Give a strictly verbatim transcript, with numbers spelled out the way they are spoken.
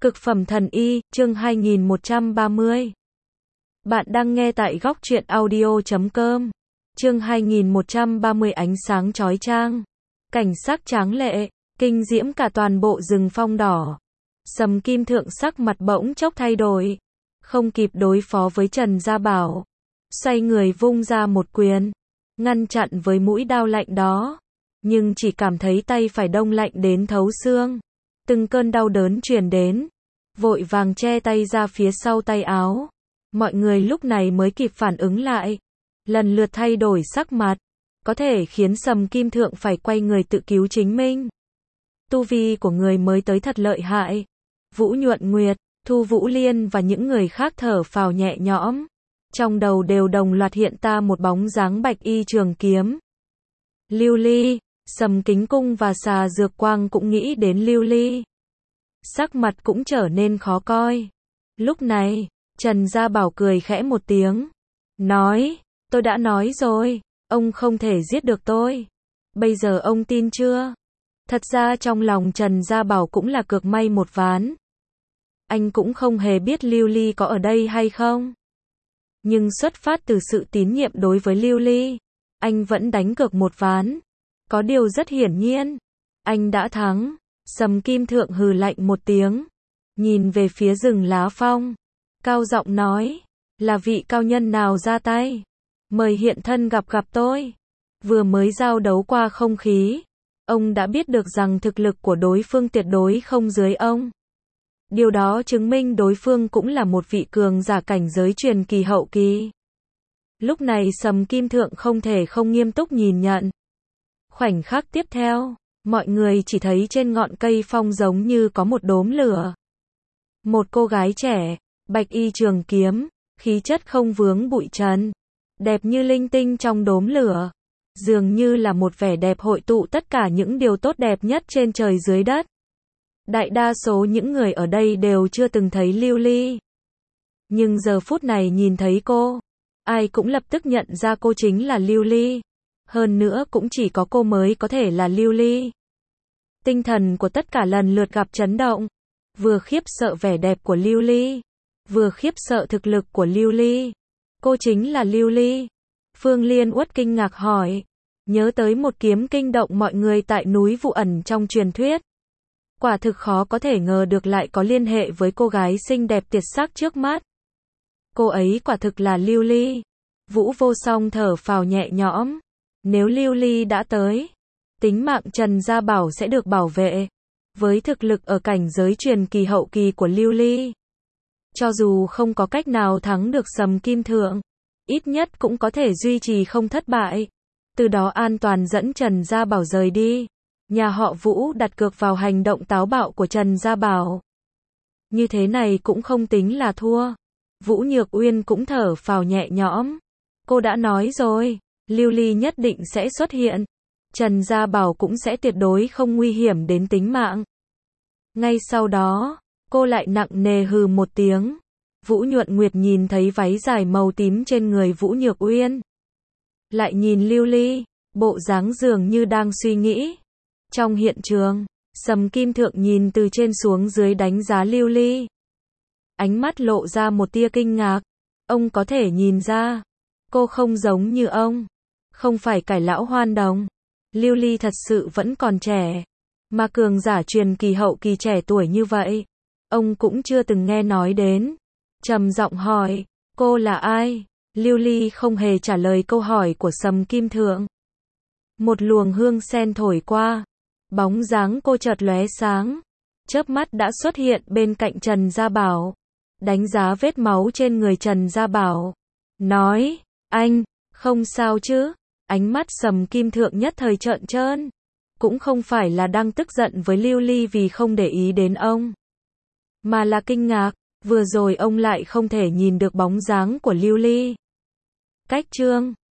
Cực phẩm thần y, chương hai nghìn một trăm ba mươi. Bạn đang nghe tại góc truyện audio chấm com. Chương hai nghìn một trăm ba mươi ánh sáng chói chang. Cảnh sắc tráng lệ, kinh diễm cả toàn bộ rừng phong đỏ. Sầm Kim Thượng sắc mặt bỗng chốc thay đổi. Không kịp đối phó với Trần Gia Bảo. Xoay người vung ra một quyền. Ngăn chặn với mũi đao lạnh đó. Nhưng chỉ cảm thấy tay phải đông lạnh đến thấu xương. Từng cơn đau đớn truyền đến. Vội vàng che tay ra phía sau tay áo. Mọi người lúc này mới kịp phản ứng lại. Lần lượt thay đổi sắc mặt. Có thể khiến Sầm Kim Thượng phải quay người tự cứu chính mình. Tu vi của người mới tới thật lợi hại. Vũ Nhuận Nguyệt, Thu Vũ Liên và những người khác thở phào nhẹ nhõm. Trong đầu đều đồng loạt hiện ta một bóng dáng bạch y trường kiếm. Lưu Ly, Sầm Kính Cung và Xà Dược Quang cũng nghĩ đến Lưu Ly. Sắc mặt cũng trở nên khó coi. Lúc này, Trần Gia Bảo cười khẽ một tiếng. Nói, tôi đã nói rồi, ông không thể giết được tôi. Bây giờ ông tin chưa? Thật ra trong lòng Trần Gia Bảo cũng là cược may một ván. Anh cũng không hề biết Lưu Ly có ở đây hay không. Nhưng xuất phát từ sự tín nhiệm đối với Lưu Ly, anh vẫn đánh cược một ván. Có điều rất hiển nhiên, anh đã thắng. Sầm Kim Thượng hừ lạnh một tiếng, nhìn về phía rừng lá phong, cao giọng nói, là vị cao nhân nào ra tay, mời hiện thân gặp gặp tôi. Vừa mới giao đấu qua không khí, ông đã biết được rằng thực lực của đối phương tuyệt đối không dưới ông. Điều đó chứng minh đối phương cũng là một vị cường giả cảnh giới truyền kỳ hậu kỳ. Lúc này Sầm Kim Thượng không thể không nghiêm túc nhìn nhận. Khoảnh khắc tiếp theo, mọi người chỉ thấy trên ngọn cây phong giống như có một đốm lửa. Một cô gái trẻ, bạch y trường kiếm, khí chất không vướng bụi trần, đẹp như linh tinh trong đốm lửa. Dường như là một vẻ đẹp hội tụ tất cả những điều tốt đẹp nhất trên trời dưới đất. Đại đa số những người ở đây đều chưa từng thấy Lưu Ly. Nhưng giờ phút này nhìn thấy cô, ai cũng lập tức nhận ra cô chính là Lưu Ly. Hơn nữa cũng chỉ có cô mới có thể là Lưu Ly. Tinh thần của tất cả lần lượt gặp chấn động. Vừa khiếp sợ vẻ đẹp của Lưu Ly, vừa khiếp sợ thực lực của Lưu Ly. Cô chính là Lưu Ly. Phương Liên Uất kinh ngạc hỏi. Nhớ tới một kiếm kinh động mọi người tại núi Vụ Ẩn trong truyền thuyết. Quả thực khó có thể ngờ được lại có liên hệ với cô gái xinh đẹp tuyệt sắc trước mắt. Cô ấy quả thực là Lưu Ly. Vũ Vô Song thở phào nhẹ nhõm. Nếu Lưu Ly đã tới, tính mạng Trần Gia Bảo sẽ được bảo vệ. Với thực lực ở cảnh giới truyền kỳ hậu kỳ của Lưu Ly, cho dù không có cách nào thắng được Sầm Kim Thượng, ít nhất cũng có thể duy trì không thất bại. Từ đó an toàn dẫn Trần Gia Bảo rời đi. Nhà họ Vũ đặt cược vào hành động táo bạo của Trần Gia Bảo. Như thế này cũng không tính là thua. Vũ Nhược Uyên cũng thở phào nhẹ nhõm. Cô đã nói rồi, Lưu Ly nhất định sẽ xuất hiện. Trần Gia Bảo cũng sẽ tuyệt đối không nguy hiểm đến tính mạng. Ngay sau đó, cô lại nặng nề hừ một tiếng. Vũ Nhuận Nguyệt nhìn thấy váy dài màu tím trên người Vũ Nhược Uyên. Lại nhìn Lưu Ly, bộ dáng dường như đang suy nghĩ. Trong hiện trường, Sầm Kim Thượng nhìn từ trên xuống dưới đánh giá Lưu Ly. Ánh mắt lộ ra một tia kinh ngạc. Ông có thể nhìn ra, cô không giống như ông. Không phải cải lão hoan đồng. Lưu Ly thật sự vẫn còn trẻ. Mà cường giả truyền kỳ hậu kỳ trẻ tuổi như vậy, ông cũng chưa từng nghe nói đến. Trầm giọng hỏi, cô là ai? Lưu Ly không hề trả lời câu hỏi của Sầm Kim Thượng. Một luồng hương sen thổi qua. Bóng dáng cô chợt lóe sáng. Chớp mắt đã xuất hiện bên cạnh Trần Gia Bảo. Đánh giá vết máu trên người Trần Gia Bảo. Nói, anh, không sao chứ? Ánh mắt Sầm Kim Thượng nhất thời trợn trơn. Cũng không phải là đang tức giận với Lưu Ly vì không để ý đến ông. Mà là kinh ngạc, vừa rồi ông lại không thể nhìn được bóng dáng của Lưu Ly. Cách chương